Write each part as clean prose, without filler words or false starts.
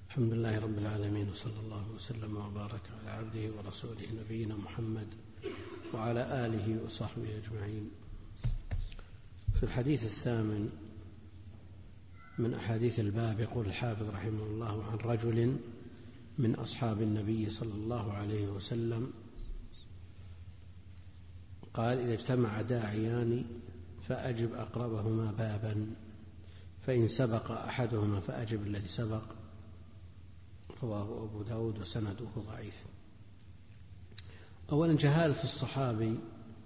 الحمد لله رب العالمين، وصلى الله وسلم وبارك على عبده ورسوله نبينا محمد وعلى آله وصحبه أجمعين. في الحديث الثامن من أحاديث الباب يقول الحافظ رحمه الله: عن رجل من أصحاب النبي صلى الله عليه وسلم قال: إذا اجتمع داعيان فأجب أقربهما بابا، فإن سبق أحدهما فأجب الذي سبق. رواه أبو داود وسنده ضعيف. أولا جهالة الصحابي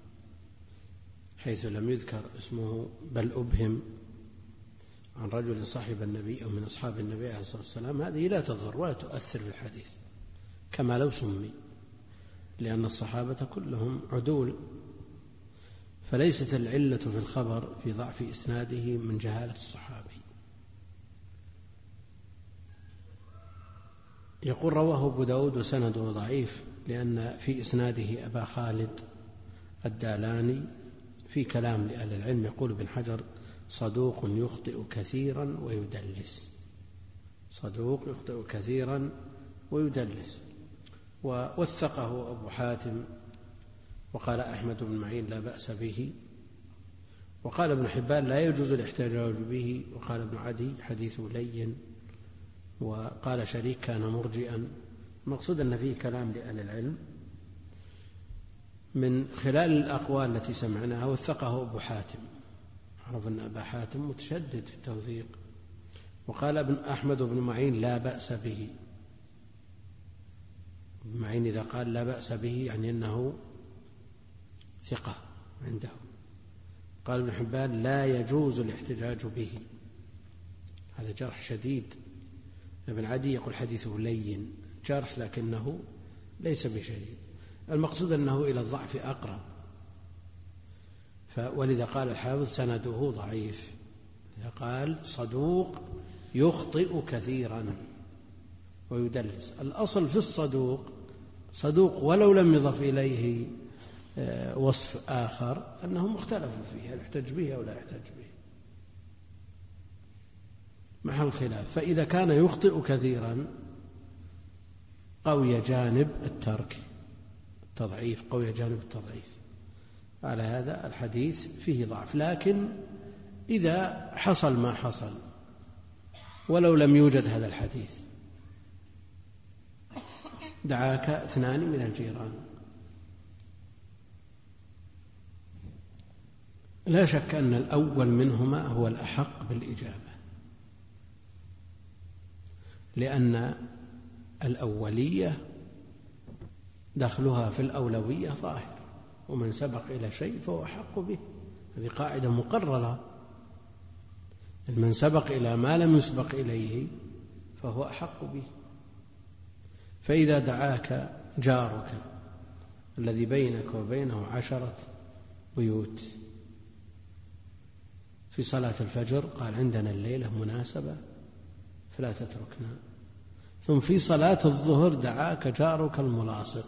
حيث لم يذكر اسمه بل أبهم عن رجل صاحب النبي أو من أصحاب النبي عليه الصلاة والسلام، هذه لا تضر ولا تؤثر في الحديث كما لو سمي، لأن الصحابة كلهم عدول، فليست العلة في الخبر في ضعف إسناده من جهالة الصحابي. يقول: رواه أبو داود وسنده ضعيف، لأن في إسناده أبا خالد الدالاني في كلام لأهل العلم. يقول ابن حجر: صدوق يخطئ كثيرا ويدلس. صدوق يخطئ كثيرا ويدلس. ووثقه أبو حاتم، وقال أحمد بن معين لا بأس به، وقال ابن حبان لا يجوز الاحتجاج به، وقال ابن عدي حديثه لين، وقال شريك كان مرجئا. المقصود أن فيه كلام لأهل العلم. من خلال الأقوال التي سمعناها وثقه أبو حاتم، عرف أن أبا حاتم متشدد في التوثيق. وقال ابن أحمد بن معين لا بأس به. ابن معين إذا قال لا بأس به يعني أنه ثقة عنده. قال ابن حبان لا يجوز الاحتجاج به، هذا جرح شديد. ابن عدي يقول حديثه لين، جرح لكنه ليس بشديد. المقصود أنه إلى الضعف أقرب، ولذا قال الحافظ سنده ضعيف. إذا قال صدوق يخطئ كثيرا ويدلس، الأصل في الصدوق صدوق ولو لم يضف إليه وصف آخر أنه مختلف فيه، هل يحتج به أو لا يحتج به، محل خلاف. فإذا كان يخطئ كثيرا قوي جانب التضعيف، قوي جانب التضعيف. على هذا الحديث فيه ضعف، لكن إذا حصل ما حصل ولو لم يوجد هذا الحديث، دعاك اثنان من الجيران، لا شك أن الأول منهما هو الأحق بالإجابة، لأن الأولية دخلها في الأولوية ظاهر، ومن سبق إلى شيء فهو أحق به. هذه قاعدة مقررة، من سبق إلى ما لم يسبق إليه فهو أحق به. فإذا دعاك جارك الذي بينك وبينه 10 بيوت في صلاة الفجر، قال عندنا الليلة مناسبة فلا تتركنا، ثم في صلاة الظهر دعاك جارك الملاصق،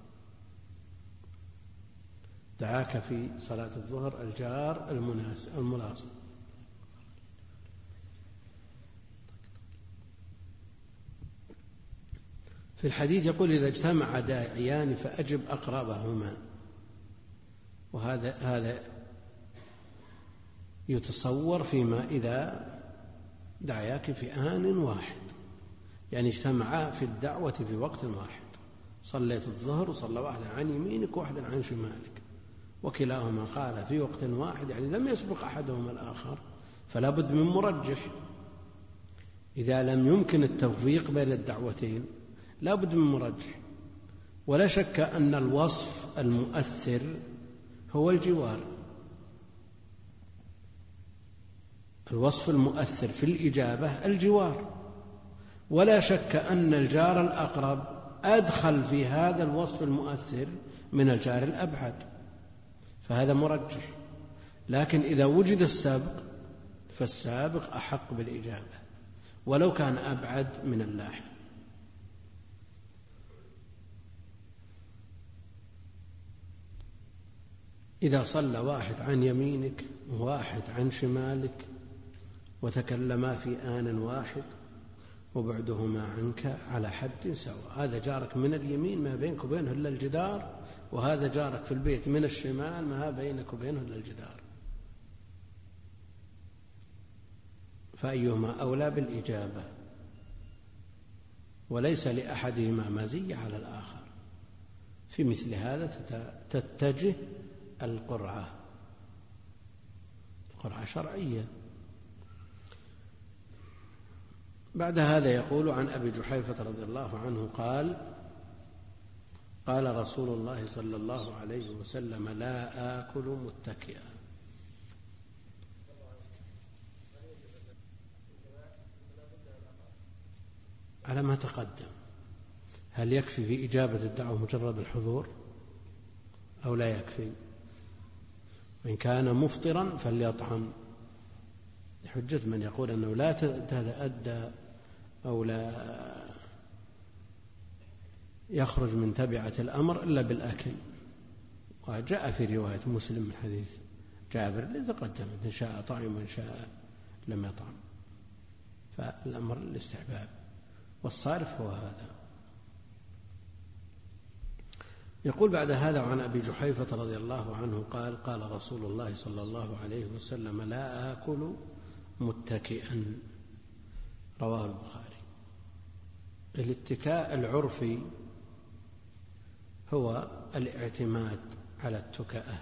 دعاك في صلاة الظهر الجار الملاصق، في الحديث يقول: إذا اجتمع داعيان فأجب أقربهما. وهذا يتصور فيما إذا دعياك في آن واحد، يعني اجتمعا في الدعوة في وقت واحد، صليت الظهر وصلى واحدا عن يمينك وواحدا عن شمالك، وكلاهما قال في وقت واحد، يعني لم يسبق أحدهما الآخر، فلا بد من مرجح. إذا لم يمكن التوفيق بين الدعوتين لا بد من مرجح. ولا شك أن الوصف المؤثر هو الجوار. الوصف المؤثر في الإجابة الجوار، ولا شك أن الجار الأقرب أدخل في هذا الوصف المؤثر من الجار الأبعد، فهذا مرجح. لكن إذا وجد السابق فالسابق أحق بالإجابة ولو كان أبعد من اللاحق. إذا صلى واحد عن يمينك وواحد عن شمالك وتكلما في آن واحد وبعدهما عنك على حد سواء. هذا جارك من اليمين ما بينك وبينه إلا الجدار، وهذا جارك في البيت من الشمال ما بينك وبينه إلا الجدار، فأيهما أولى بالإجابة؟ وليس لأحدهما مزية على الآخر. في مثل هذا تتجه القرعة شرعية. بعد هذا يقول: عن أبي جحيفة رضي الله عنه قال: قال رسول الله صلى الله عليه وسلم: لا آكل متكئا. على ما تقدم، هل يكفي في إجابة الدعوة مجرد الحضور أو لا يكفي؟ وإن كان مفطرا فليطعم، لحجة من يقول أنه لا تتأدى أو لا يخرج من تبعة الأمر إلا بالأكل. وجاء في رواية مسلم من حديث جابر الذي تقدم: إن شاء طعم وإن شاء لم يطعم، فالأمر الاستحباب، والصارف هو هذا. يقول بعد هذا: عن أبي جحيفة رضي الله عنه قال: قال رسول الله صلى الله عليه وسلم: لا آكل متكئا. رواه البخاري. الاتكاء العرفي هو الاعتماد على التكأة،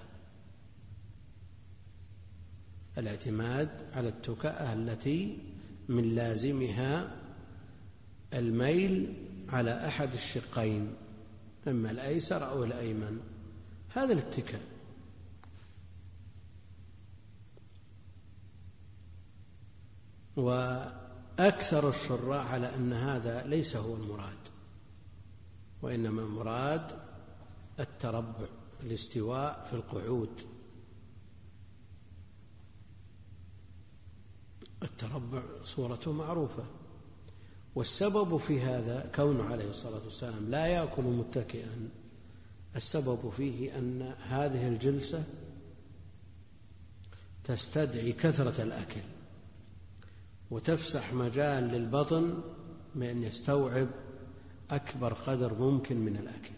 الاعتماد على التكأة التي من لازمها الميل على أحد الشقين، إما الأيسر أو الأيمن. هذا الاتكاء. وأكثر الشراح على أن هذا ليس هو المراد، وإنما المراد التربع، الاستواء في القعود. التربع صورته معروفة، والسبب في هذا كونه عليه الصلاة والسلام لا يأكل متكئا. السبب فيه أن هذه الجلسة تستدعي كثرة الأكل، وتفسح مجال للبطن بأن يستوعب أكبر قدر ممكن من الأكل.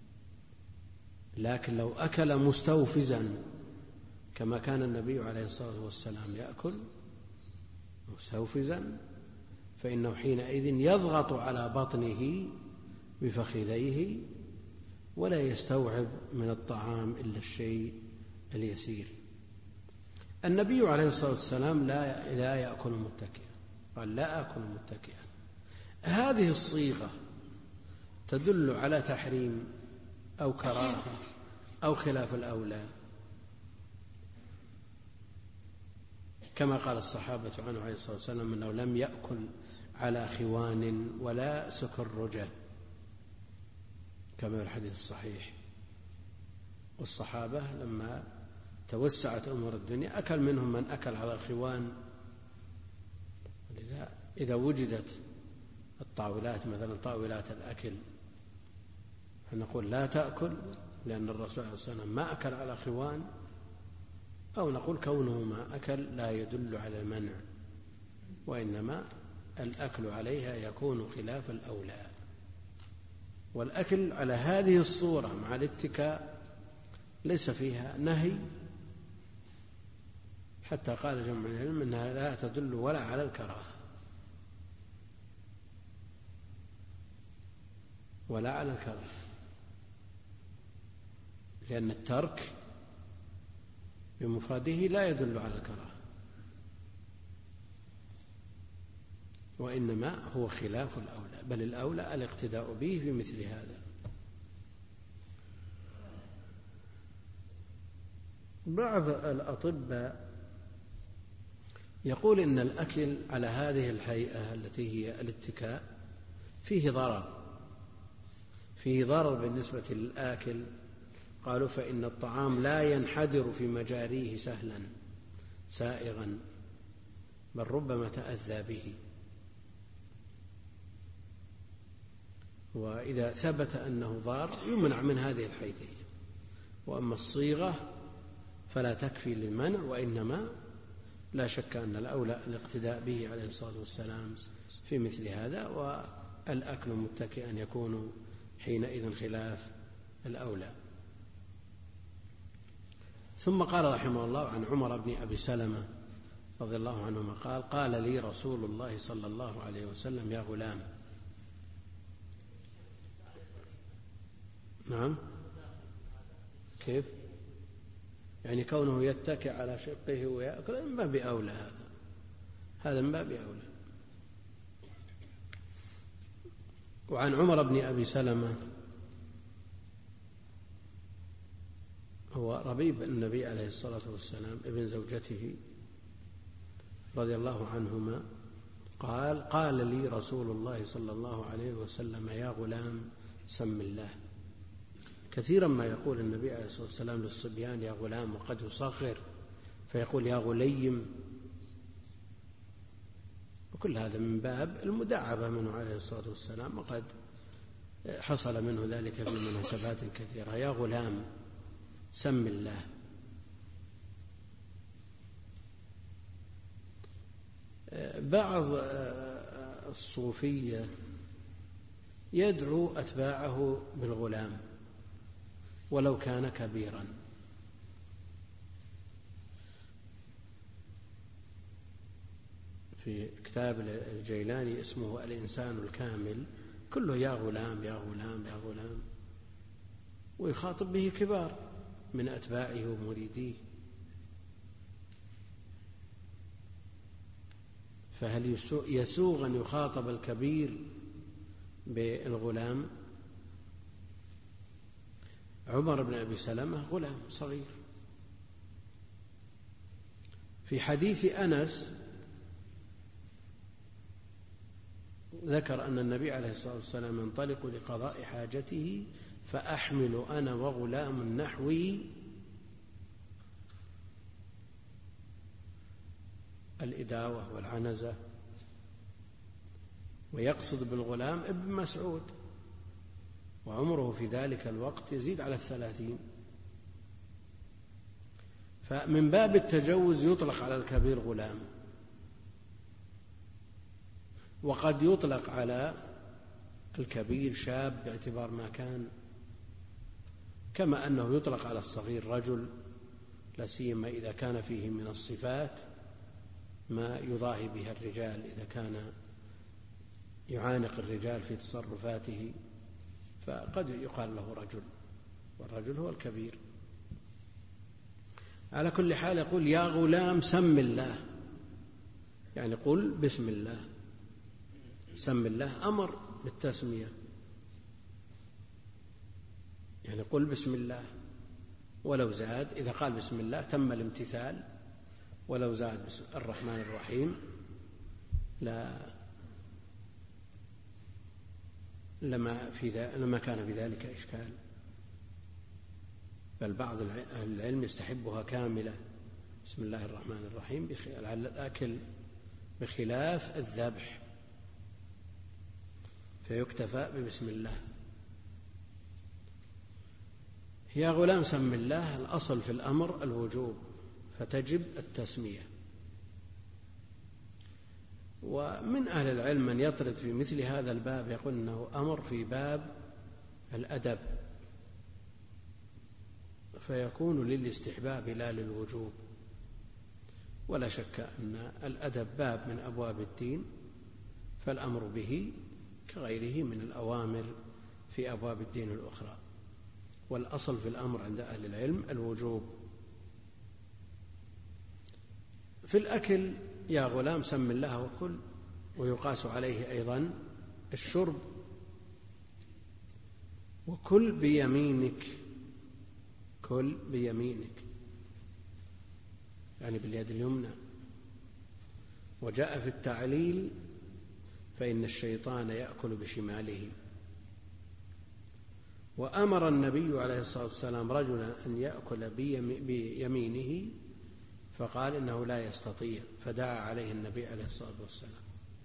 لكن لو أكل مستوفزا كما كان النبي عليه الصلاة والسلام يأكل مستوفزا، فإنه حينئذ يضغط على بطنه بفخذيه ولا يستوعب من الطعام إلا الشيء اليسير. النبي عليه الصلاة والسلام لا يأكل متكئا، قال: لا أكل متكئا. هذه الصيغة تدل على تحريم أو كراهة أو خلاف الأولى، كما قال الصحابة عنه عليه الصلاة والسلام أنه لم يأكل على خوان ولا سكرجة، كما في الحديث الصحيح. والصحابة لما توسعت أمور الدنيا أكل منهم من أكل على الخوان. إذا وجدت الطاولات مثلا طاولات الأكل فنقول لا تأكل لأن الرسول عليه الصلاة والسلام ما أكل على خوان، أو نقول كونه ما أكل لا يدل على المنع، وإنما الأكل عليها يكون خلاف الأولى. والأكل على هذه الصورة مع الاتكاء ليس فيها نهي، حتى قال جمع العلم أنها لا تدل ولا على الكراهة ولا على الكراهة، لأن الترك بمفرده لا يدل على الكراهة، وإنما هو خلاف الأولى، بل الأولى الاقتداء به في مثل هذا. بعض الأطباء يقول إن الأكل على هذه الهيئة التي هي الاتكاء فيه ضرر بالنسبة للآكل. قالوا: فإن الطعام لا ينحدر في مجاريه سهلا سائغا، بل ربما تأذى به. وإذا ثبت أنه ضار يمنع من هذه الحيثية. وأما الصيغة فلا تكفي للمنع، وإنما لا شك أن الأولى الاقتداء به عليه الصلاة والسلام في مثل هذا، والأكل متكئا يكون حينئذ خلاف الأولى. ثم قال رحمه الله عن عمر بن أبي سلمة رضي الله عنهما قال: قال لي رسول الله صلى الله عليه وسلم: يا غلام. نعم، كيف؟ يعني كونه يتكئ على شقه ويأكل من باب أولى، هذا من باب أولى. وعن عمر بن أبي سلمة هو ربيب النبي عليه الصلاة والسلام ابن زوجته رضي الله عنهما قال: قال لي رسول الله صلى الله عليه وسلم: يا غلام سم الله. كثيرا ما يقول النبي عليه الصلاة والسلام للصبيان يا غلام، وقد يصغر فيقول يا غليم، وكل هذا من باب المداعبة منه عليه الصلاة والسلام، وقد حصل منه ذلك في مناسبات كثيرة. يا غلام سم الله. بعض الصوفية يدعو أتباعه بالغلام ولو كان كبيرا، في كتاب الجيلاني اسمه الإنسان الكامل كله يا غلام يا غلام يا غلام، ويخاطب به كبار من أتباعه ومريديه. فهل يسوغ أن يخاطب الكبير بالغلام؟ عمر بن أبي سلمة غلام صغير. في حديث أنس ذكر أن النبي عليه الصلاة والسلام ينطلق لقضاء حاجته فأحمل أنا وغلام نحوي الإداوة والعنزة، ويقصد بالغلام ابن مسعود، وعمره في ذلك الوقت يزيد على 30. فمن باب التجوز يطلق على الكبير غلام، وقد يطلق على الكبير شاب باعتبار ما كان، كما أنه يطلق على الصغير رجل، لا سيما إذا كان فيه من الصفات ما يضاهي بها الرجال، إذا كان يعانق الرجال في تصرفاته فقد يقال له رجل، والرجل هو الكبير. على كل حال يقول يا غلام سم الله، يعني قل بسم الله. سم الله أمر بالتسمية، يعني قل بسم الله، ولو زاد إذا قال بسم الله تم الامتثال، ولو زاد بسم الرحمن الرحيم لما كان في ذلك إشكال. بل بعض أهل العلم يستحبها كاملة بسم الله الرحمن الرحيم على الأكل، بخلاف الذبح فيكتفى ببسم الله. يا غلام سم الله، الأصل في الأمر الوجوب فتجب التسمية. ومن أهل العلم من يطرد في مثل هذا الباب يقول أنه أمر في باب الأدب، فيكون للاستحباب لا للوجوب. ولا شك أن الأدب باب من أبواب الدين، فالأمر به كغيره من الأوامر في أبواب الدين الأخرى، والأصل في الأمر عند أهل العلم الوجوب. في الأكل يا غلام سم الله وكل، ويقاس عليه أيضا الشرب، وكل بيمينك، كل بيمينك يعني باليد اليمنى. وجاء في التعليل فإن الشيطان يأكل بشماله. وأمر النبي عليه الصلاة والسلام رجلا أن يأكل بيمينه فقال إنه لا يستطيع، فدعا عليه النبي عليه الصلاة والسلام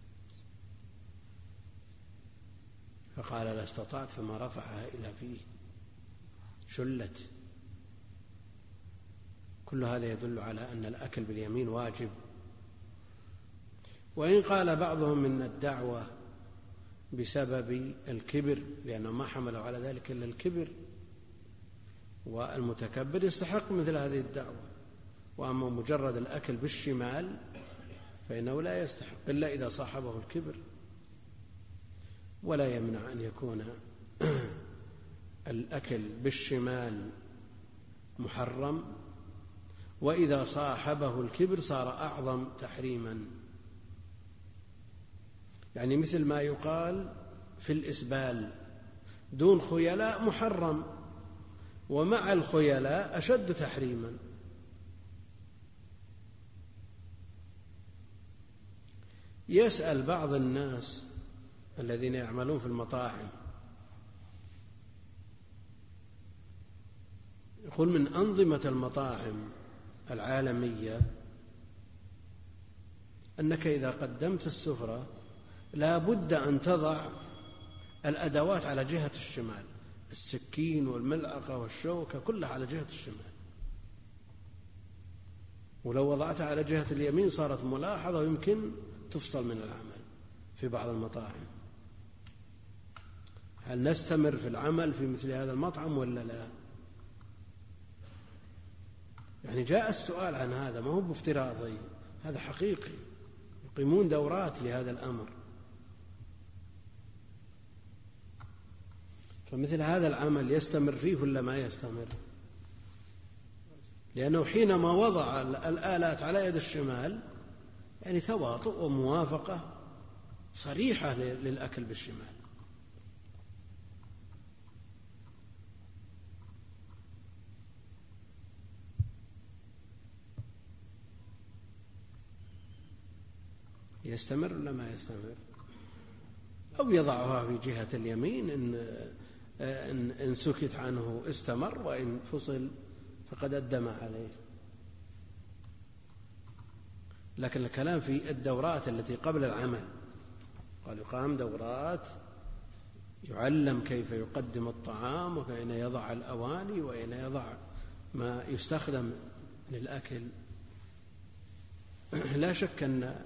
فقال لا استطعت، فما رفعها إلى فيه شلت. كل هذا يدل على أن الأكل باليمين واجب. وإن قال بعضهم إن الدعوة بسبب الكبر، لأنه ما حملوا على ذلك إلا الكبر، والمتكبر يستحق مثل هذه الدعوة. وأما مجرد الأكل بالشمال فإنه لا يستحق إلا إذا صاحبه الكبر. ولا يمنع أن يكون الأكل بالشمال محرم، وإذا صاحبه الكبر صار أعظم تحريما. يعني مثل ما يقال في الإسبال دون خيلاء محرم، ومع الخيلاء أشد تحريما. يسأل بعض الناس الذين يعملون في المطاعم، يقول من أنظمة المطاعم العالمية أنك إذا قدمت السفرة لا بد أن تضع الأدوات على جهة الشمال، السكين والملعقة والشوكة كلها على جهة الشمال، ولو وضعتها على جهة اليمين صارت ملاحظة ويمكن تفصل من العمل في بعض المطاعم. هل نستمر في العمل في مثل هذا المطعم ولا لا؟ يعني جاء السؤال عن هذا، ما هو بافتراضي، هذا حقيقي، يقيمون دورات لهذا الأمر. فمثل هذا العمل يستمر فيه ولا ما يستمر؟ لأنه حينما وضع الآلات على يد الشمال يعني تواطؤ وموافقة صريحة للأكل بالشمال. يستمر ولا ما يستمر؟ أو يضعها في جهة اليمين، إن سكت عنه استمر، وإن فصل فقد أدم عليه. لكن الكلام في الدورات التي قبل العمل، قال يقام دورات يعلم كيف يقدم الطعام وأين يضع الأواني وأين يضع ما يستخدم للأكل. لا شك أن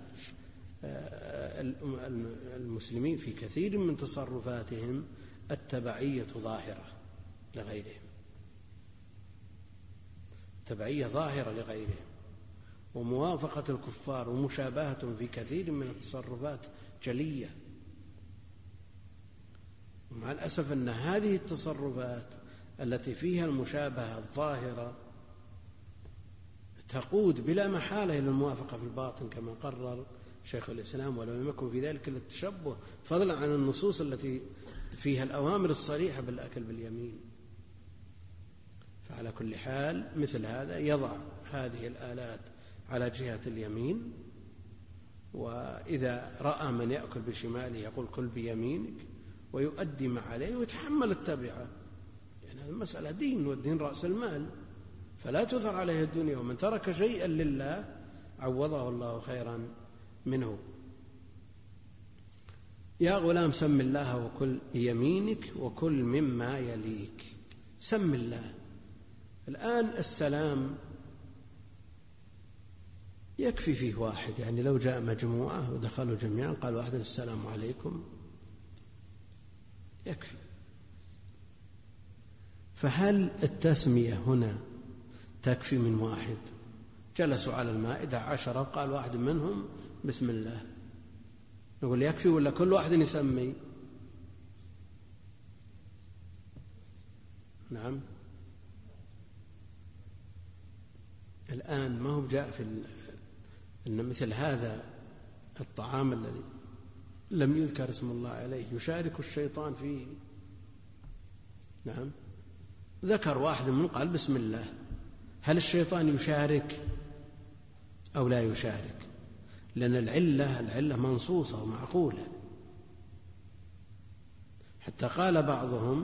المسلمين في كثير من تصرفاتهم التبعية ظاهرة لغيرهم، تبعية ظاهرة لغيرهم، وموافقة الكفار ومشابهة في كثير من التصرفات جلية. ومع الأسف أن هذه التصرفات التي فيها المشابهة الظاهرة تقود بلا محالة إلى الموافقة في الباطن كما قرر شيخ الإسلام، ولو لم يكن في ذلك التشبه، فضلا عن النصوص التي فيها الأوامر الصريحة بالأكل باليمين. فعلى كل حال مثل هذا يضع هذه الآلات على جهة اليمين، وإذا رأى من يأكل بشماله يقول كل بيمينك، ويؤدي ما عليه ويتحمل التبعة، يعني المسألة دين، والدين رأس المال، فلا تثر عليه الدنيا، ومن ترك شيئا لله عوضه الله خيرا منه. يا غلام سم الله وكل بيمينك وكل مما يليك. سم الله. الآن السلام يكفي فيه واحد، يعني لو جاء مجموعة ودخلوا جميعا قال واحد السلام عليكم يكفي. فهل التسمية هنا تكفي من واحد؟ جلسوا على المائدة 10 قال واحد منهم بسم الله، نقول يكفي ولا كل واحد يسمي؟ نعم. الآن ما هو جاء في إن مثل هذا الطعام الذي لم يذكر اسم الله عليه يشارك الشيطان فيه. نعم. ذكر واحد من قال بسم الله، هل الشيطان يشارك أو لا يشارك؟ لأن العلة منصوصة ومعقولة. حتى قال بعضهم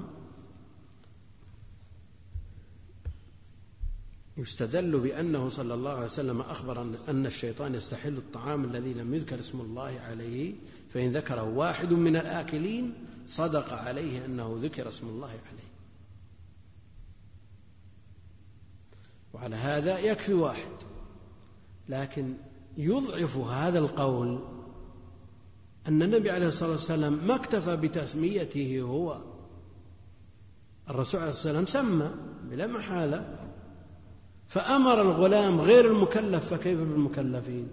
يستدل بأنه صلى الله عليه وسلم أخبر أن الشيطان يستحل الطعام الذي لم يذكر اسم الله عليه، فإن ذكره واحد من الآكلين صدق عليه أنه ذكر اسم الله عليه. وعلى هذا يكفي واحد. لكن يضعف هذا القول أن النبي عليه الصلاة والسلام ما اكتفى بتسميته هو، الرسول عليه الصلاة والسلام سمى بلا محالة، فأمر الغلام غير المكلف، فكيف بالمكلفين؟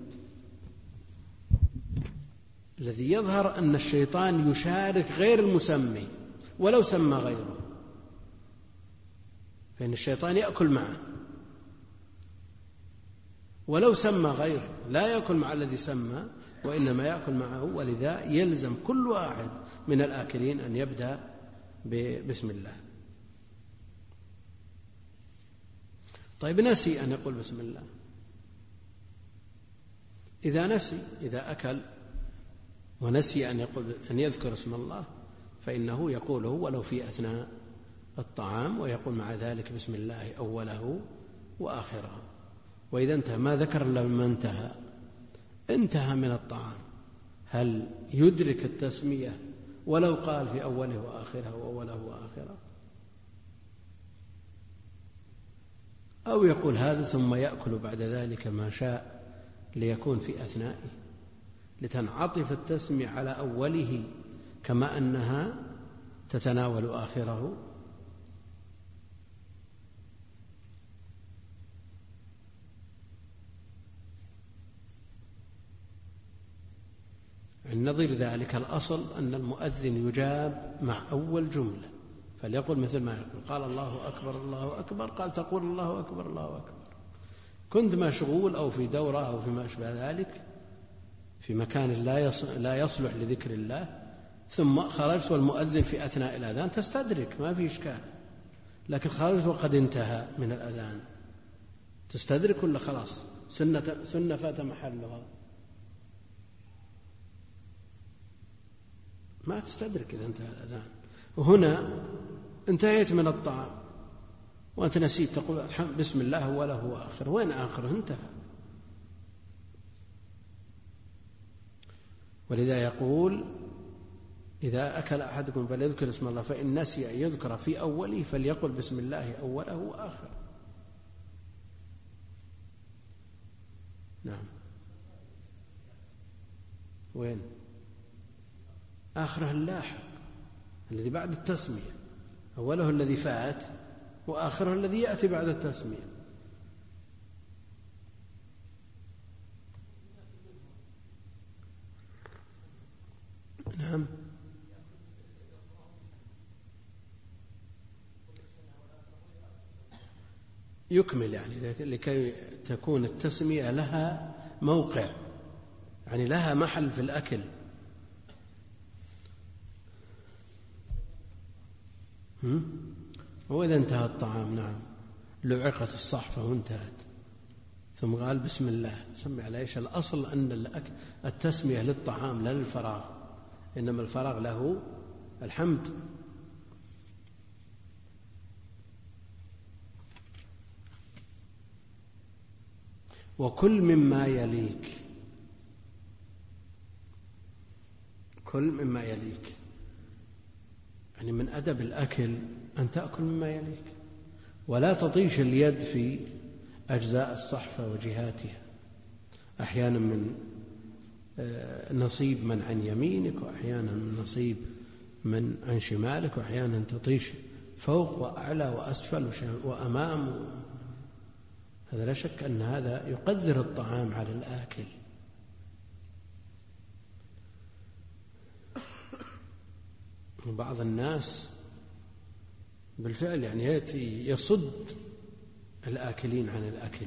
الذي يظهر أن الشيطان يشارك غير المسمي ولو سمى غيره، فإن الشيطان يأكل معه ولو سمى غيره، لا يأكل مع الذي سمى وإنما يأكل معه، ولذا يلزم كل واحد من الآكلين أن يبدأ بسم الله. طيب نسي أن يقول بسم الله، إذا نسي، إذا أكل ونسي أن يذكر اسم الله فإنه يقوله ولو في أثناء الطعام، ويقول مع ذلك بسم الله أوله وآخره. وإذا انتهى ما ذكر إلا لما انتهى من الطعام، هل يدرك التسمية ولو قال في أوله وآخره وأوله وآخره، أو يقول هذا ثم يأكل بعد ذلك ما شاء ليكون في أثنائه، لتنعطف التسمية على أوله كما أنها تتناول آخره؟ عن نظير ذلك الأصل أن المؤذن يجاب مع أول جملة، فليقول مثل ما يقول قال الله أكبر الله أكبر، قال تقول الله أكبر الله أكبر. كنت مشغول أو في دورة أو فيما أشبه ذلك في مكان لا يصلح لذكر الله، ثم خرجت والمؤذن في أثناء الأذان، تستدرك ما في إشكال، لكن خرجت وقد انتهى من الأذان، تستدرك ولا خلاص سنة فات محلها؟ ما تستدرك إذا انتهى الأذان. وهنا انتهيت من الطعام وأنت نسيت تقول بسم الله وله وآخر، وين آخره؟ انتهى. ولذا يقول إذا أكل أحدكم فليذكر اسم الله، فإن نسي أن يذكر في أوله فليقل بسم الله أوله وآخره. نعم. وين آخره؟ اللاحق الذي بعد التسمية، أوله الذي فات وآخره الذي يأتي بعد التسمية. نعم. يكمل يعني لكي تكون التسمية لها موقع، يعني لها محل في الأكل. وإذا انتهى الطعام نعم لعقت الصحفة وانتهت ثم قال بسم الله، سمي على إيش؟ الأصل أن التسمية للطعام لا للفراغ، إنما الفراغ له الحمد. وكل مما يليك، كل مما يليك، يعني من أدب الأكل أن تأكل مما يليك، ولا تطيش اليد في أجزاء الصحفة وجهاتها، أحيانا من نصيب من عن يمينك، وأحيانا من نصيب من عن شمالك، وأحيانا تطيش فوق وأعلى وأسفل وأمام. هذا لا شك أن هذا يقدر الطعام على الآكل. وبعض الناس بالفعل يعني يأتي يصد الآكلين عن الأكل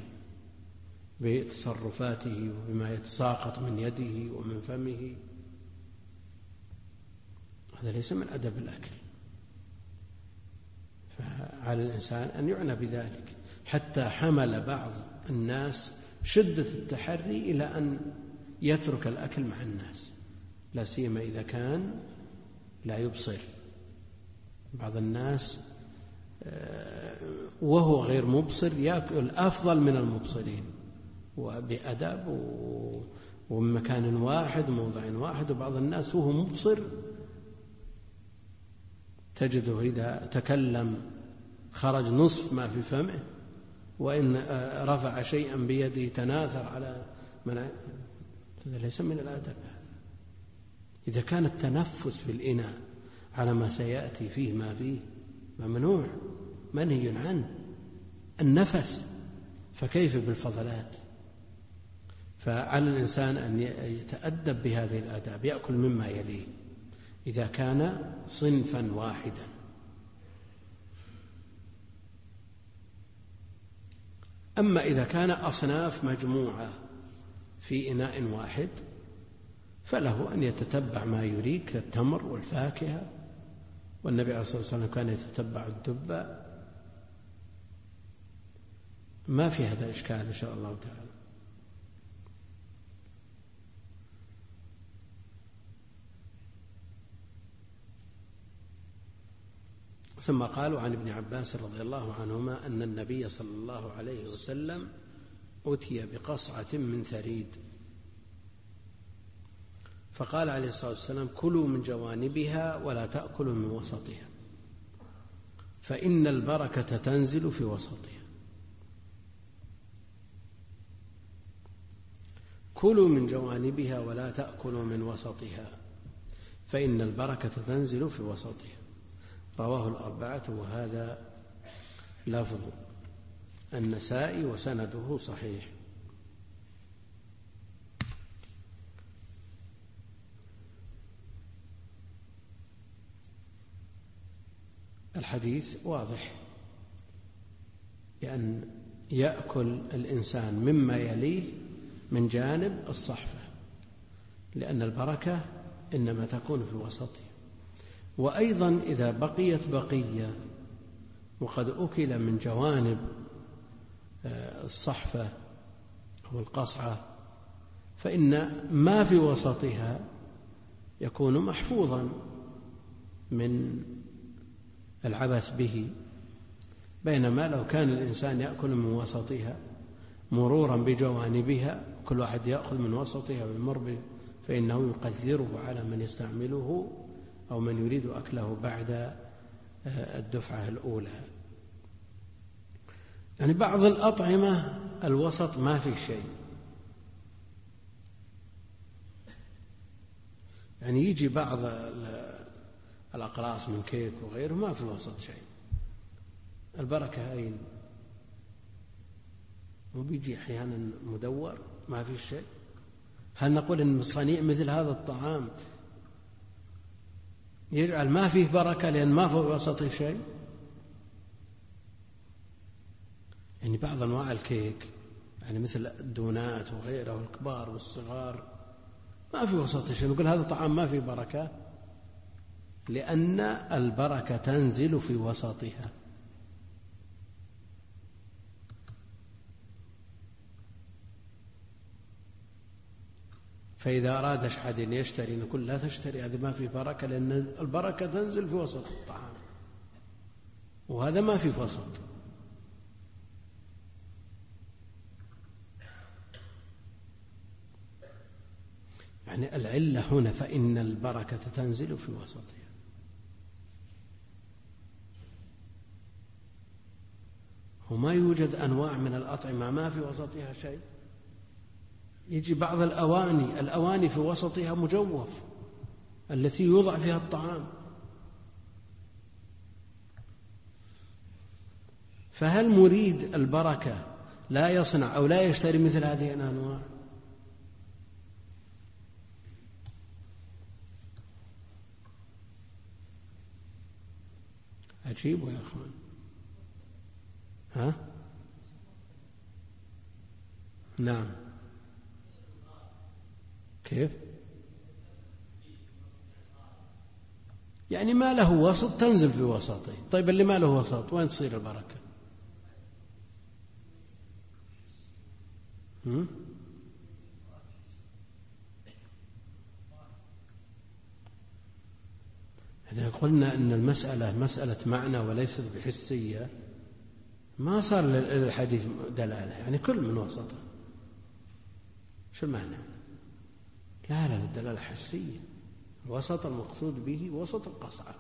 بتصرفاته وبما يتساقط من يده ومن فمه، هذا ليس من أدب الأكل. فعلى الإنسان أن يعنى بذلك، حتى حمل بعض الناس شدة التحري إلى أن يترك الأكل مع الناس، لا سيما إذا كان لا يبصر. بعض الناس وهو غير مبصر يأكل أفضل من المبصرين، وبأدب ومكان واحد وموضع واحد. وبعض الناس وهو مبصر تجده إذا تكلم خرج نصف ما في فمه، وإن رفع شيئا بيده تناثر على من. هذا ليس من الأدب، إذا كان التنفس في الإناء على ما سيأتي فيه ما فيه ممنوع منهي عنه النفس، فكيف بالفضلات؟ فعلى الإنسان أن يتأدب بهذه الآداب، يأكل مما يليه إذا كان صنفا واحدا. أما إذا كان أصناف مجموعة في إناء واحد فله أن يتتبع ما يريد كالتمر والفاكهة، والنبي عليه الصلاة والسلام كان يتتبع الدبة، ما في هذا إشكال إن شاء الله تعالى. ثم قالوا عن ابن عباس رضي الله عنهما أن النبي صلى الله عليه وسلم أتي بقصعة من ثريد فقال عليه الصلاة والسلام: كلوا من جوانبها ولا تأكلوا من وسطها فإن البركة تنزل في وسطها. كلوا من جوانبها ولا تأكلوا من وسطها فإن البركة تنزل في وسطها. رواه الأربعة وهذا لفظ النسائي وسنده صحيح. الحديث واضح بأن يأكل الإنسان مما يليه من جانب الصحفة، لأن البركة إنما تكون في وسطه. وأيضا إذا بقيت بقية وقد أكل من جوانب الصحفة أو القصعة فإن ما في وسطها يكون محفوظا من العبث به، بينما لو كان الإنسان يأكل من وسطها مرورا بجوانبها كل واحد يأخذ من وسطها ويمر به فإنه يقدره على من يستعمله أو من يريد أكله بعد الدفعة الأولى. يعني بعض الأطعمة الوسط ما في شيء، يعني يجي بعض الأقراص من كيك وغيره ما في الوسط شيء، البركة أين؟ وبيجي أحيانا مدور ما في شيء. هل نقول إن صنيع مثل هذا الطعام يجعل ما فيه بركة لأن ما في وسطه شيء؟ يعني بعض أنواع الكيك يعني مثل الدونات وغيره والكبار والصغار ما في وسطه شيء، نقول هذا طعام ما فيه بركة، لأن البركة تنزل في وسطها. فإذا أراد أحد يشتري نقول لا تشتري، هذا ما في بركة، لأن البركة تنزل في وسط الطعام وهذا ما في وسط. يعني العلة هنا فإن البركة تنزل في وسطها. وما يوجد أنواع من الأطعمة ما في وسطها شيء، يجي بعض الأواني في وسطها مجوف التي يوضع فيها الطعام، فهل مريد البركة لا يصنع أو لا يشتري مثل هذه الأنواع؟ عجيب يا أخوان. ها؟ نعم. كيف؟ يعني ما له وسط تنزل في وسطه. طيب اللي ما له وسط وين تصير البركة؟ إذا قلنا أن المسألة مسألة معنى وليست بحسية ما صار للحديث دلالة، يعني كل من وسطه. شو المعنى؟ لا الدلالة حسية، الوسط المقصود به وسط القصعة.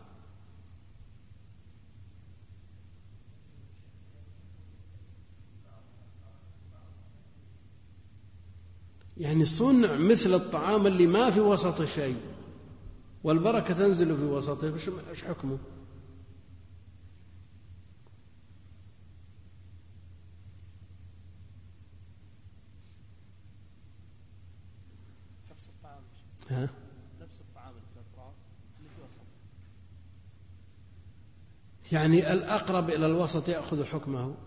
يعني صنع مثل الطعام اللي ما في وسط شيء والبركة تنزل في وسطه، إيش حكمه؟ نفس الطعام. ها؟ نفس الطعام الأطراف اللي في وسط. يعني الأقرب إلى الوسط يأخذ حكمه.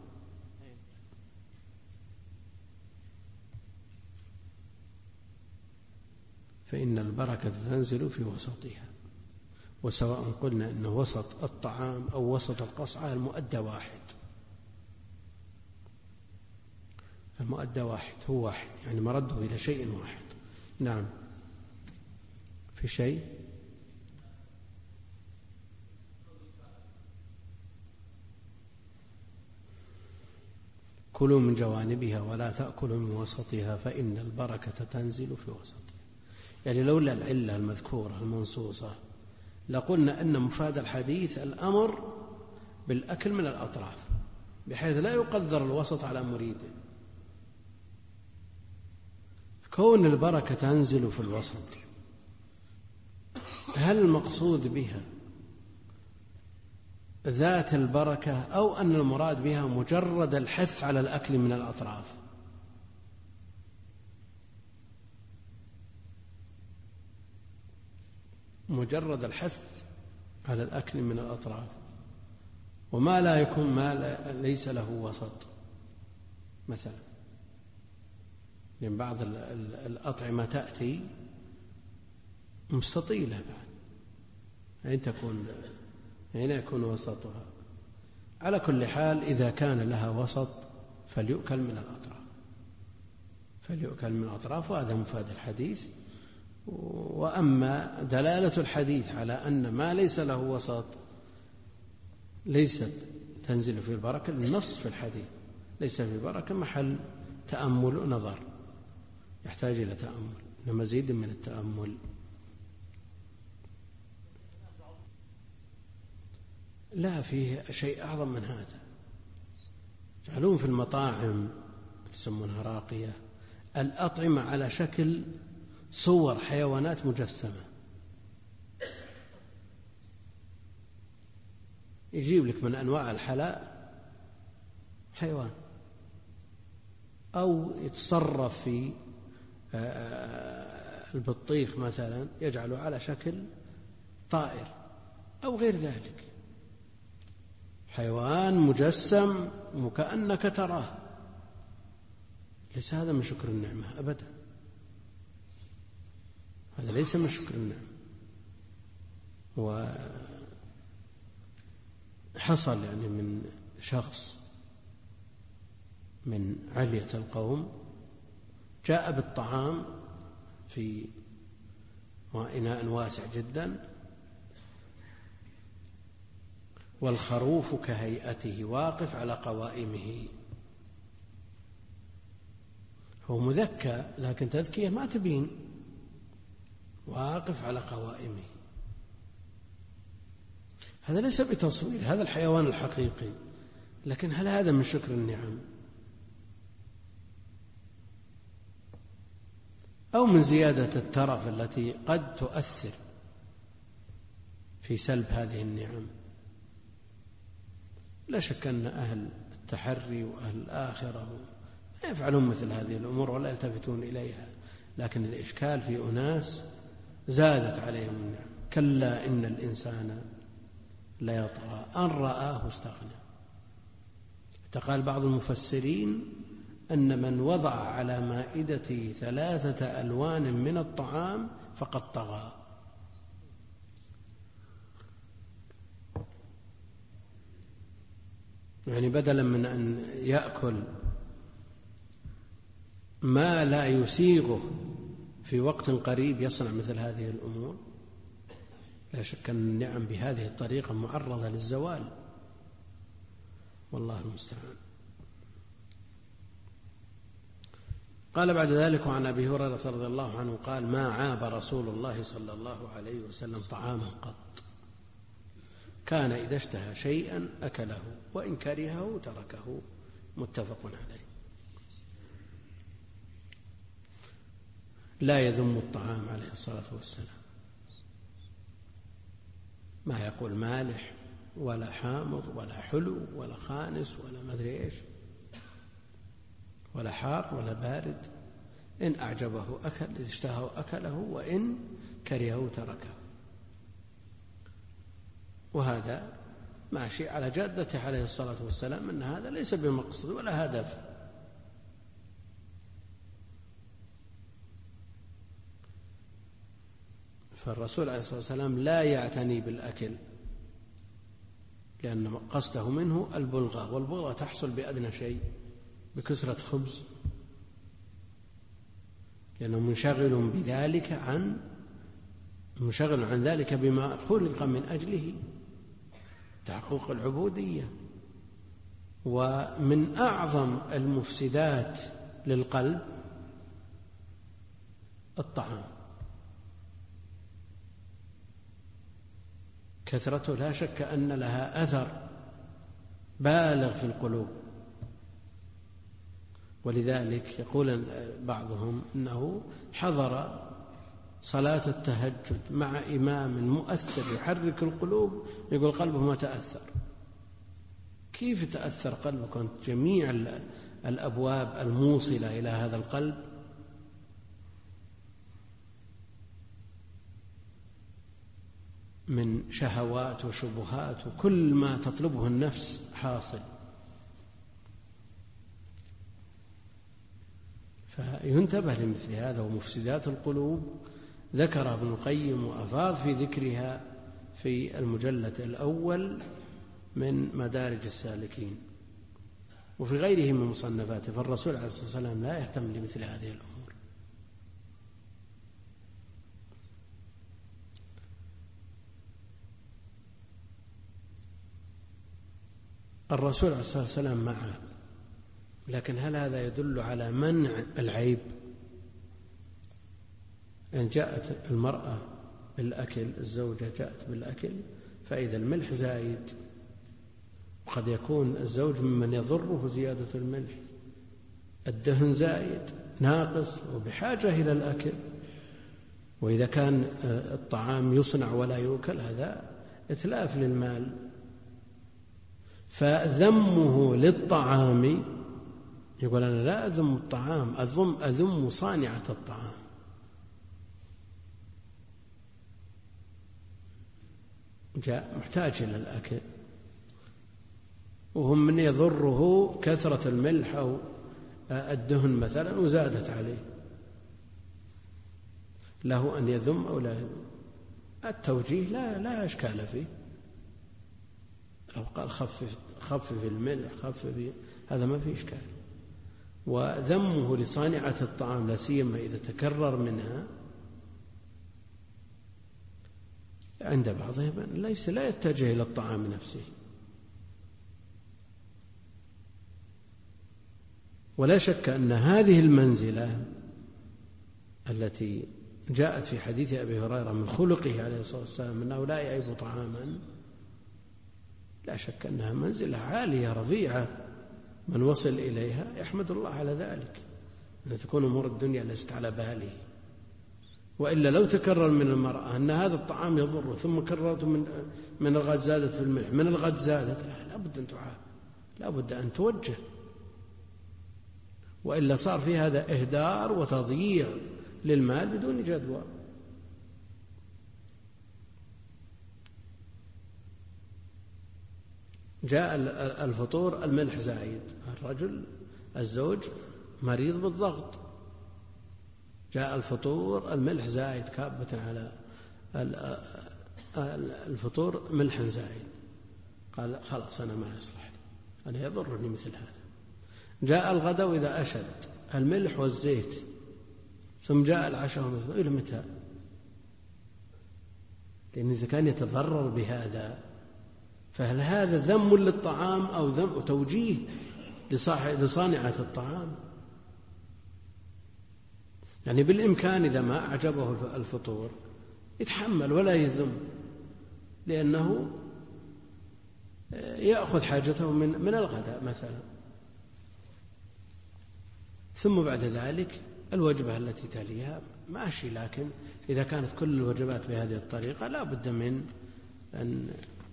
فإن البركة تنزل في وسطها، وسواء قلنا أن وسط الطعام أو وسط القصعة المؤدى واحد، المؤدى واحد، هو واحد، يعني مرده إلى شيء واحد. نعم. في شيء؟ كلوا من جوانبها ولا تأكلوا من وسطها فإن البركة تنزل في وسطها. يعني لولا العلة المذكورة المنصوصة لقلنا أن مفاد الحديث الأمر بالأكل من الأطراف، بحيث لا يقدر الوسط على مريده. كون البركة تنزل في الوسط، هل المقصود بها ذات البركة أو أن المراد بها مجرد الحث على الأكل من الأطراف؟ مجرد الحث على الأكل من الأطراف، وما لا يكون ما ليس له وسط مثلا. لأن بعض الأطعمة تأتي مستطيلة بعد، أين يكون وسطها؟ على كل حال إذا كان لها وسط فليؤكل من الأطراف، فليؤكل من الأطراف، وهذا مفاد الحديث. وأما دلالة الحديث على أن ما ليس له وسط ليست تنزل في البركة، النص في الحديث ليس في البركة محل تأمل ونظر، يحتاج إلى تأمل، مزيد من التأمل. لا، فيه شيء أعظم من هذا. يجعلون في المطاعم يسمونها راقية الأطعمة على شكل صور حيوانات مجسمة، يجيب لك من أنواع الحلاء حيوان، أو يتصرف في البطيخ مثلا يجعله على شكل طائر أو غير ذلك، حيوان مجسم وكأنك تراه. ليس هذا من شكر النعمة أبدا، هذا ليس من شكر النعمة. وحصل يعني من شخص من علية القوم جاء بالطعام في إناء واسع جدا، والخروف كهيئته واقف على قوائمه، هو مذكى لكن تذكية ما تبين، واقف على قوائمه. هذا ليس بتصوير، هذا الحيوان الحقيقي، لكن هل هذا من شكر النعم أو من زيادة الترف التي قد تؤثر في سلب هذه النعم؟ لا شك أن أهل التحري وأهل الآخرة ما يفعلون مثل هذه الأمور ولا يلتفتون إليها، لكن الإشكال في أناس زادت عليهم النعم. كلا إن الإنسان ليطغى أن رآه استغنى. قال بعض المفسرين أن من وضع على مائدته 3 ألوان من الطعام فقد طغى. يعني بدلا من أن يأكل ما لا يسيغه في وقت قريب يصنع مثل هذه الأمور. لا شك أن النعم بهذه الطريقة معرضة للزوال، والله المستعان. قال بعد ذلك عن أبي هريرة رضي الله عنه قال: ما عاب رسول الله صلى الله عليه وسلم طعاما قط، كان إذا اشتهى شيئا أكله وإن كرهه تركه، متفق عليه. لا يذم الطعام عليه الصلاة والسلام، ما يقول مالح ولا حامض ولا حلو ولا خانس ولا مدري إيش، ولا حار ولا بارد. إن أعجبه أكل، إذا اشتهى أكله، وإن كرهه تركه. وهذا ماشي على جادته عليه الصلاة والسلام، أن هذا ليس بمقصد ولا هدف. فالرسول عليه الصلاة والسلام لا يعتني بالأكل، لأن قصده منه البلغة، والبلغة تحصل بأدنى شيء، بكسرة خبز، لأنه منشغل عن ذلك بما خلق من أجله، تحقق العبودية. ومن أعظم المفسدات للقلب الطعام، كثرته لا شك أن لها أثر بالغ في القلوب. ولذلك يقول بعضهم إنه حضر صلاة التهجد مع إمام مؤثر يحرك القلوب، يقول قلبه ما تأثر. كيف تأثر قلبك وأنت جميع الأبواب الموصلة إلى هذا القلب من شهوات وشبهات، وكل ما تطلبه النفس حاصل. فينتبه لمثل هذا. ومفسدات القلوب ذكر ابن القيم وأفاض في ذكرها في المجلد الأول من مدارج السالكين وفي غيره من مصنفاته. فالرسول عليه الصلاة والسلام لا يهتم لمثل هذه الأمور. الرسول عليه الصلاة والسلام معه، لكن هل هذا يدل على منع العيب؟ إن جاءت المرأة بالأكل، الزوجة جاءت بالأكل، فإذا الملح زايد، وقد يكون الزوج ممن يضره زيادة الملح، الدهن زايد ناقص وبحاجة إلى الأكل، وإذا كان الطعام يصنع ولا يؤكل هذا إتلاف للمال. فذمه للطعام، يقول أنا لا أذم الطعام، أذم صانعة الطعام. جاء محتاج إلى الأكل، وهم من يضره كثرة الملح أو الدهن مثلا وزادت عليه، له أن يذم أو لا يذم. التوجيه لا إشكال فيه، لو قال خفف الملح خفف، هذا ما في إشكال. وذمه لصانعة الطعام لا سيما إذا تكرر منها عند بعضهم لا يتجه إلى الطعام نفسه. ولا شك أن هذه المنزلة التي جاءت في حديث أبي هريرة من خلقه عليه الصلاة والسلام أنه لا يعيب طعاما، لا شك أنها منزلة عالية رفيعة، من وصل إليها يحمد الله على ذلك، أن تكون أمور الدنيا ليست على باله. وإلا لو تكرر من المرأة أن هذا الطعام يضر، ثم كررت من الغد زادت في الملح، من الغد زادت، لابد أن تعاب، لابد أن توجه، وإلا صار في هذا إهدار وتضييع للمال بدون جدوى. جاء الفطور الملح زايد، الرجل الزوج مريض بالضغط، جاء الفطور الملح زايد كابة على الفطور ملح زايد، قال خلاص أنا ما يصلح، أنا يضرني مثل هذا. جاء الغداء إذا أشد الملح والزيت، ثم جاء العشاء، إلى متى؟ لأن إذا كان يتضرر بهذا فهل هذا ذم للطعام أو ذم توجيه لصانعة الطعام؟ يعني بالإمكان إذا ما أعجبه الفطور يتحمل ولا يذم، لأنه يأخذ حاجته من الغداء مثلا، ثم بعد ذلك الوجبة التي تليها ماشي. لكن إذا كانت كل الوجبات بهذه الطريقة لا بد من أن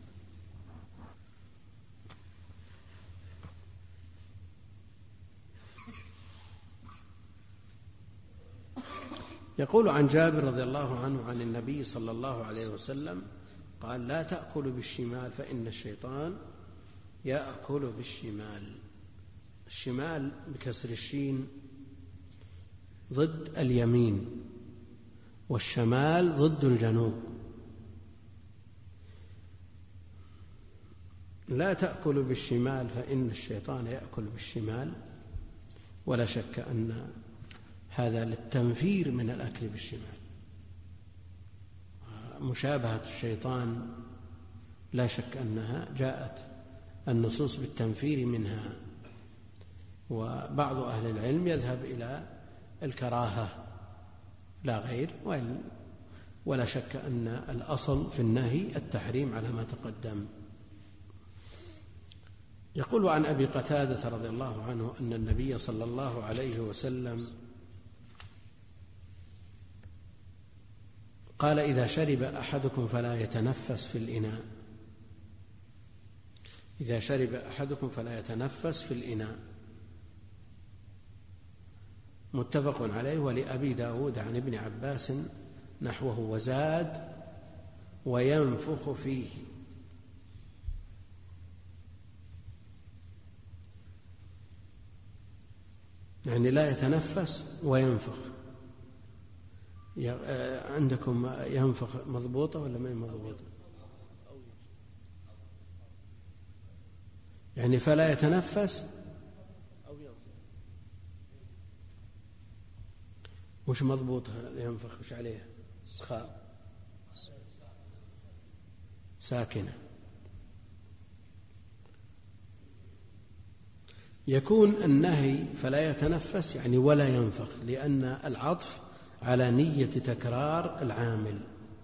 يقول عن جابر رضي الله عنه عن النبي صلى الله عليه وسلم قال: لا تأكلوا بالشمال فإن الشيطان يأكل بالشمال. الشمال بكسر الشين ضد اليمين، والشمال ضد الجنوب. لا تأكلوا بالشمال فإن الشيطان يأكل بالشمال، ولا شك أن هذا للتنفير من الأكل بالشمال. مشابهة الشيطان لا شك أنها جاءت النصوص بالتنفير منها، وبعض أهل العلم يذهب إلى الكراهة لا غير، ولا شك أن الأصل في النهي التحريم على ما تقدم. يقول عن أبي قتادة رضي الله عنه أن النبي صلى الله عليه وسلم قال: إذا شرب أحدكم فلا يتنفس في الإناء. إذا شرب أحدكم فلا يتنفس في الإناء. متفق عليه. ولأبي داود عن ابن عباس نحوه وزاد: وينفخ فيه. يعني لا يتنفس وينفخ. عندكم ينفخ مضبوطة ولا ما هي مضبوطة؟ يعني فلا يتنفس وش مضبوط؟ ينفخ وش عليها؟ خاء ساكنة. يكون النهي فلا يتنفس يعني ولا ينفخ، لأن العطف على نية تكرار العامل.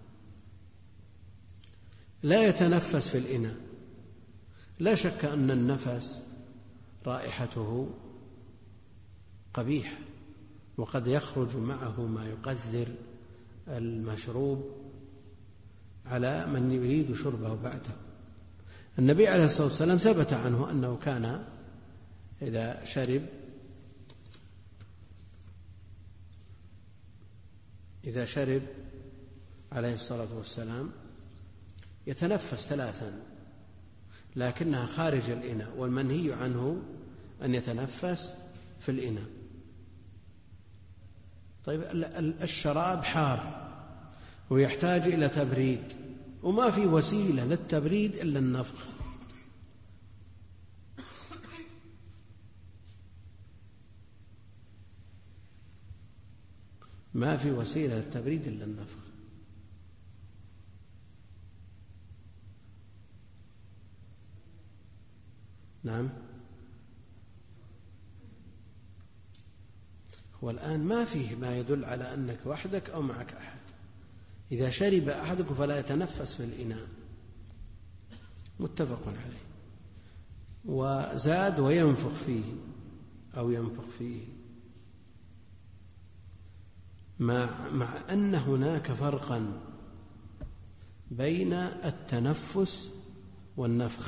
لا يتنفس في الإناء. لا شك أن النفس رائحته قبيحة، وقد يخرج معه ما يقذر المشروب على من يريد شربه بعده. النبي عليه الصلاة والسلام ثبت عنه أنه كان إذا شرب عليه الصلاة والسلام يتنفس 3، لكنها خارج الإناء، والمنهي عنه أن يتنفس في الإناء. طيب الشراب حار ويحتاج إلى تبريد، وما في وسيلة للتبريد إلا النفخ. ما في وسيلة للتبريد إلا النفخ. نعم. والآن ما فيه ما يدل على أنك وحدك أو معك أحد. إذا شرب أحدكم فلا يتنفس في الإناء، متفق عليه. وزاد وينفخ فيه أو ينفخ فيه، مع أن هناك فرقا بين التنفس والنفخ.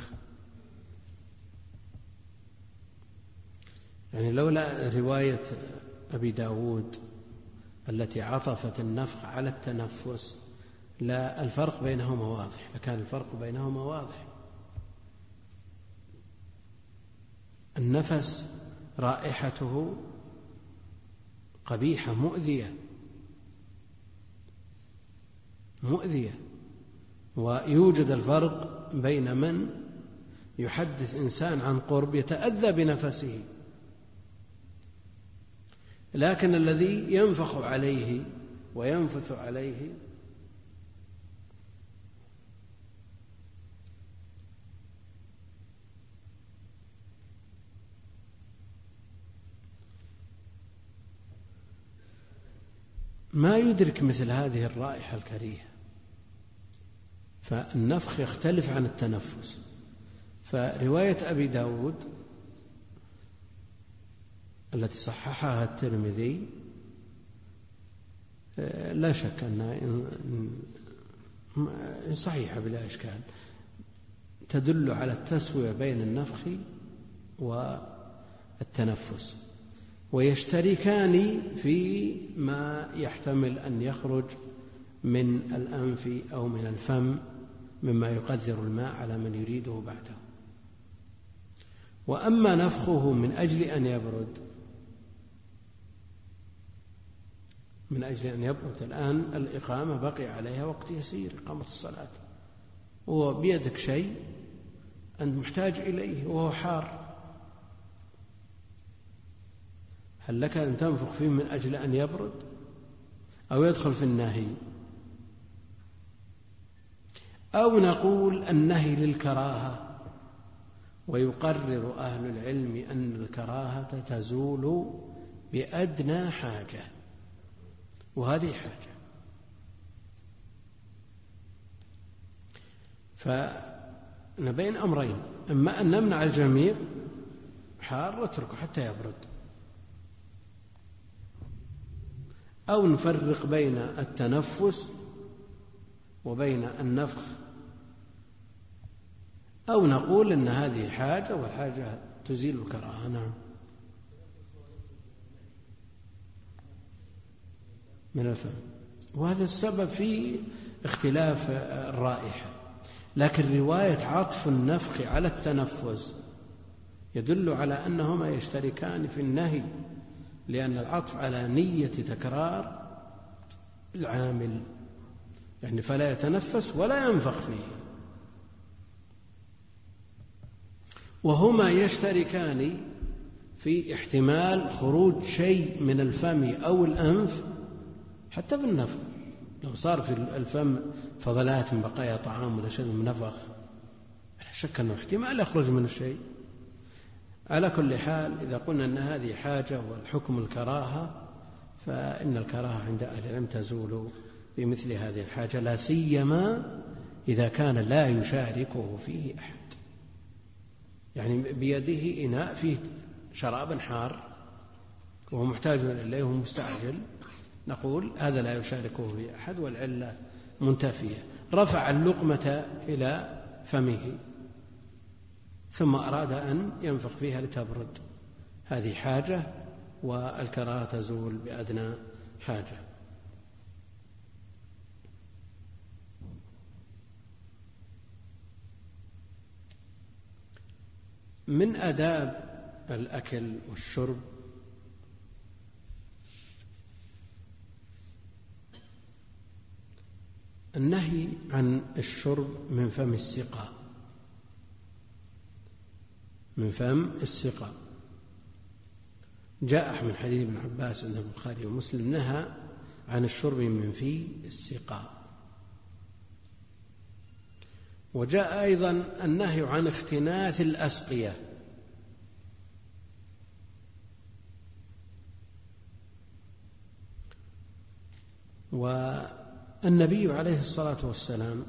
يعني لولا رواية أبي داود التي عطفت النفخ على التنفس لا الفرق بينهما واضح، لكان الفرق بينهما واضح. النفس رائحته قبيحة مؤذية، ويوجد الفرق بين من يحدث إنسان عن قرب يتأذى بنفسه، لكن الذي ينفخ عليه وينفث عليه ما يدرك مثل هذه الرائحة الكريهة. فالنفخ يختلف عن التنفس. فرواية أبي داود التي صححها الترمذي لا شك أنها صحيحة بلا إشكال، تدل على التسوية بين النفخ والتنفس، ويشتركان في ما يحتمل أن يخرج من الأنف أو من الفم مما يقدر الماء على من يريده بعده. وأما نفخه من أجل أن يبرد، الآن الإقامة بقي عليها وقت يسير، إقامة الصلاة، وبيدك شيء أنت محتاج إليه وهو حار، هل لك أن تنفخ فيه من أجل أن يبرد أو يدخل في النهي؟ أو نقول النهي للكراهة، ويقرر أهل العلم أن الكراهة تزول بأدنى حاجة، وهذه حاجة، فنبين أمرين: إما أن نمنع الجميع حار واتركه حتى يبرد، أو نفرق بين التنفس وبين النفخ، أو نقول إن هذه حاجة والحاجة تزيل الكراهة. نعم، من الفم، وهذا السبب في اختلاف الرائحة. لكن رواية عطف النفخ على التنفس يدل على أنهما يشتركان في النهي، لأن العطف على نية تكرار العامل، يعني فلا يتنفس ولا ينفخ فيه، وهما يشتركان في احتمال خروج شيء من الفم أو الأنف حتى بالنفخ. لو صار في الفم فضلات من بقايا طعام ولا شيء من نفخ، لا شك أنه احتمال يخرج من الشيء. على كل حال، إذا قلنا أن هذه حاجة والحكم الكراهة، فإن الكراهة عند أهل العلم تزول بمثل هذه الحاجة، لا سيما إذا كان لا يشاركه فيه أحد، يعني بيده إناء فيه شراب حار وهو محتاج إليه وهو مستعجل، نقول هذا لا يشاركه فيه أحد والعلة منتفية. رفع اللقمة إلى فمه ثم أراد أن ينفخ فيها لتبرد، هذه حاجة، والكراهة تزول بأدنى حاجة. من آداب الأكل والشرب النهي عن الشرب من فم السقاء، من فم السقاء. جاء من حديث ابن عباس عند البخاري ومسلم نهى عن الشرب من في السقاء. وجاء أيضا النهي عن اختناث الأسقية، والنبي عليه الصلاة والسلام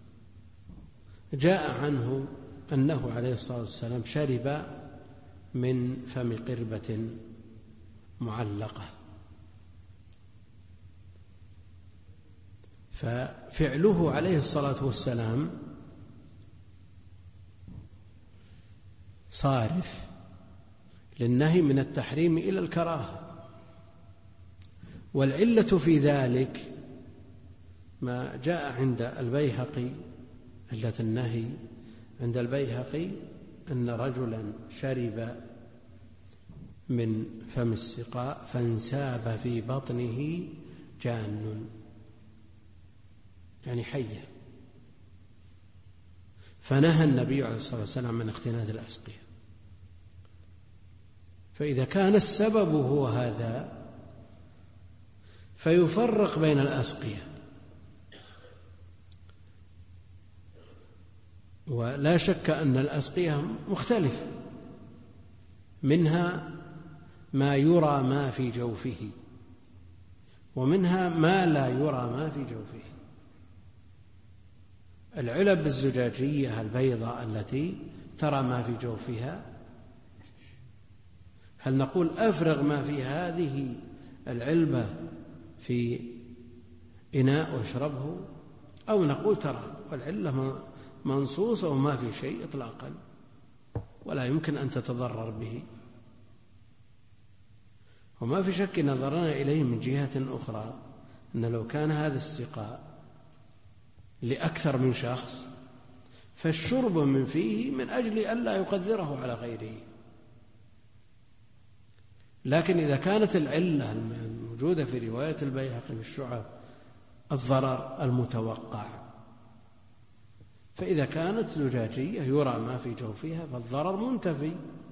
جاء عنه أنه عليه الصلاة والسلام شرب من فم قربة معلقة، ففعله عليه الصلاة والسلام صارف للنهي من التحريم إلى الكراهة. والعلة في ذلك ما جاء عند البيهقي، علة النهي عند البيهقي أن رجلا شرب من فم السقاء فانساب في بطنه جان، يعني حية، فنهى النبي عليه الصلاة والسلام عن اختناث الأسقية. فإذا كان السبب هو هذا فيفرق بين الأسقية، ولا شك أن الأسقية مختلفة، منها ما يرى ما في جوفه، ومنها ما لا يرى ما في جوفه. العلب الزجاجية البيضاء التي ترى ما في جوفها، هل نقول أفرغ ما في هذه العلبة في إناء واشربه، أو نقول ترى والعلة منصوصة وما في شيء إطلاقا ولا يمكن أن تتضرر به. وما في شك نظرنا إليه من جهة أخرى أن لو كان هذا السقاء لأكثر من شخص فالشرب من فيه من أجل ألا يقدره على غيره. لكن إذا كانت العلة الموجودة في رواية البيهقي في الشعب الضرر المتوقع، فإذا كانت زجاجية يرى ما في جوفها فالضرر منتفي.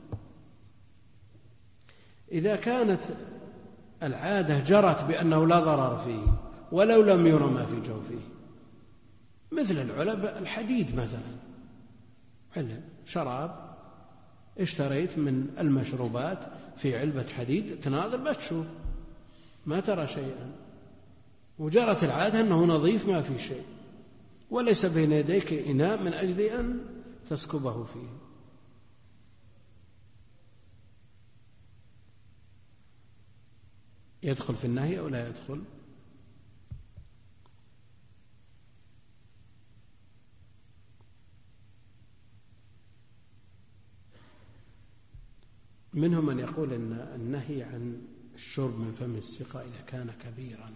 إذا كانت العادة جرت بأنه لا ضرر فيه ولو لم يرى ما في جوفه، مثل العلب الحديد مثلا، علب شراب اشتريت من المشروبات في علبة حديد تناظر بس تشوف ما ترى شيئا، وجرت العادة أنه نظيف ما في شيء، وليس بين يديك إناء من أجل أن تسكبه فيه. يدخل في النهي أو لا يدخل؟ منهم من يقول أن النهي عن الشرب من فم السقاء إذا كان كبيرا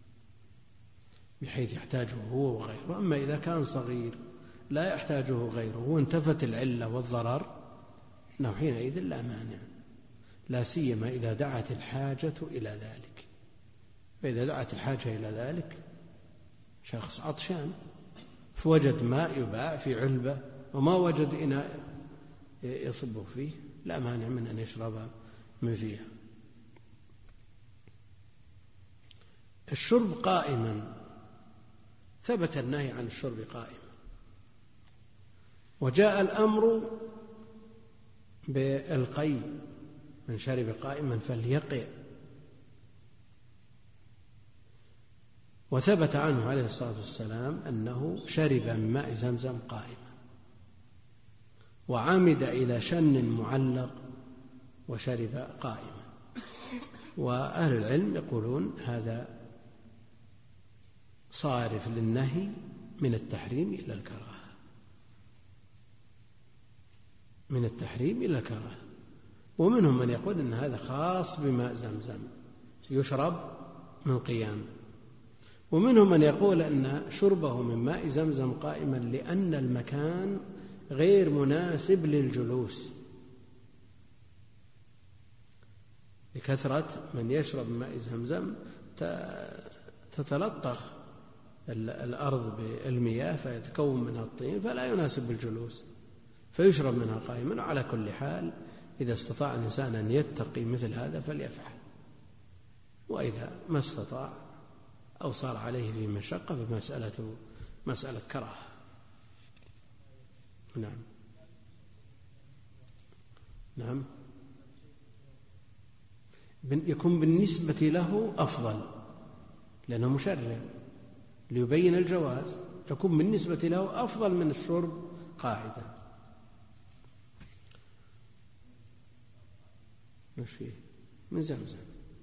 بحيث يحتاجه هو وغيره، أما إذا كان صغير لا يحتاجه غيره وانتفت العلة والضرر أنه حينئذ لا مانع، لا سيما إذا دعت الحاجة إلى ذلك. فإذا دعت الحاجة إلى ذلك، شخص عطشان فوجد ماء يباع في علبة وما وجد إناء يصبه فيه، لا مانع من أن يشرب من فيها. الشرب قائما، ثبت النهي عن الشرب قائما، وجاء الأمر بالقي، من شرب قائما فليقع، وثبت عنه عليه الصلاة والسلام أنه شرب من ماء زمزم قائما، وعمد إلى شن معلق وشرب قائما. وأهل العلم يقولون هذا صارف للنهي من التحريم إلى الكراهة، من التحريم إلى الكراهة. ومنهم من يقول أن هذا خاص بماء زمزم يشرب من قيام، ومنهم من يقول أن شربه من ماء زمزم قائما لأن المكان غير مناسب للجلوس، لكثرة من يشرب من ماء زمزم تتلطخ الأرض بالمياه فيتكون منها الطين فلا يناسب الجلوس، فيشرب منها قائما. على كل حال إذا استطاع الإنسان أن يتقي مثل هذا فليفعل، وإذا ما استطاع أو صار عليه في مشقة فمسألته مسألة كراهة. نعم نعم، يكون بالنسبة له أفضل لأنه مشرع ليبين الجواز، يكون بالنسبة له أفضل من الشرب قاعدة. مش فيه من زمزم،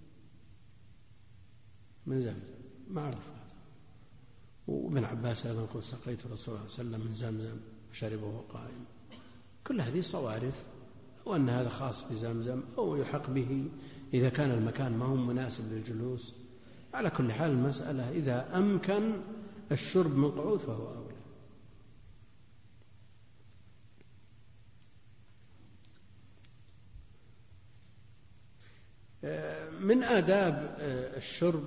من زمزم معروف هذا. وابن عباس أيضا يقول سقيت رسول الله صلى الله عليه وسلم من زمزم شربه قائم. كل هذه صوارف، وأن هذا خاص بزمزم أو يحق به إذا كان المكان ما هو مناسب للجلوس. على كل حال المسألة إذا أمكن الشرب من قعود فهو أولى. من آداب الشرب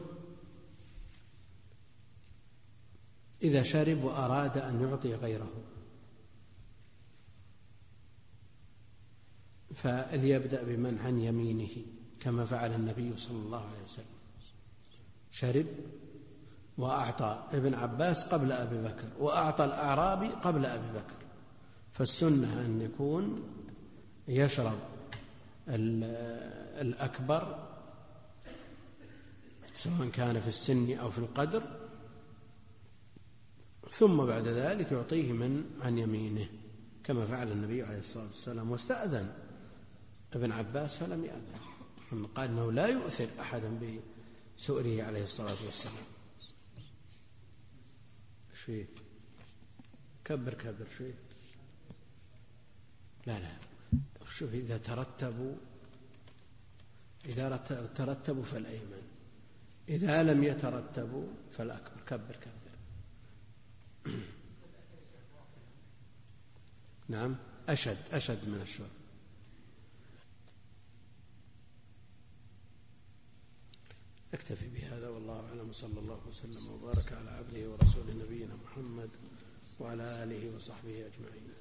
إذا شرب وأراد أن يعطي غيره فليبدأ بمن عن يمينه كما فعل النبي صلى الله عليه وسلم، شرب وأعطى ابن عباس قبل أبي بكر وأعطى الأعرابي قبل أبي بكر. فالسنة أن يكون يشرب الأكبر سواء كان في السن أو في القدر، ثم بعد ذلك يعطيه من عن يمينه كما فعل النبي عليه الصلاة والسلام. واستأذن ابن عباس فلم يأذن، قال أنه لا يؤثر أحدا بسؤره عليه الصلاة والسلام. فيه؟ كبر فيه. لا شوف، إذا ترتبوا فالأيمن، إذا لم يترتبوا فالأكبر. كبر. نعم، أشد من الشرب. أكتفي بهذا والله أعلم، صلى الله وسلم وبارك على عبده ورسوله نبينا محمد وعلى آله وصحبه أجمعين.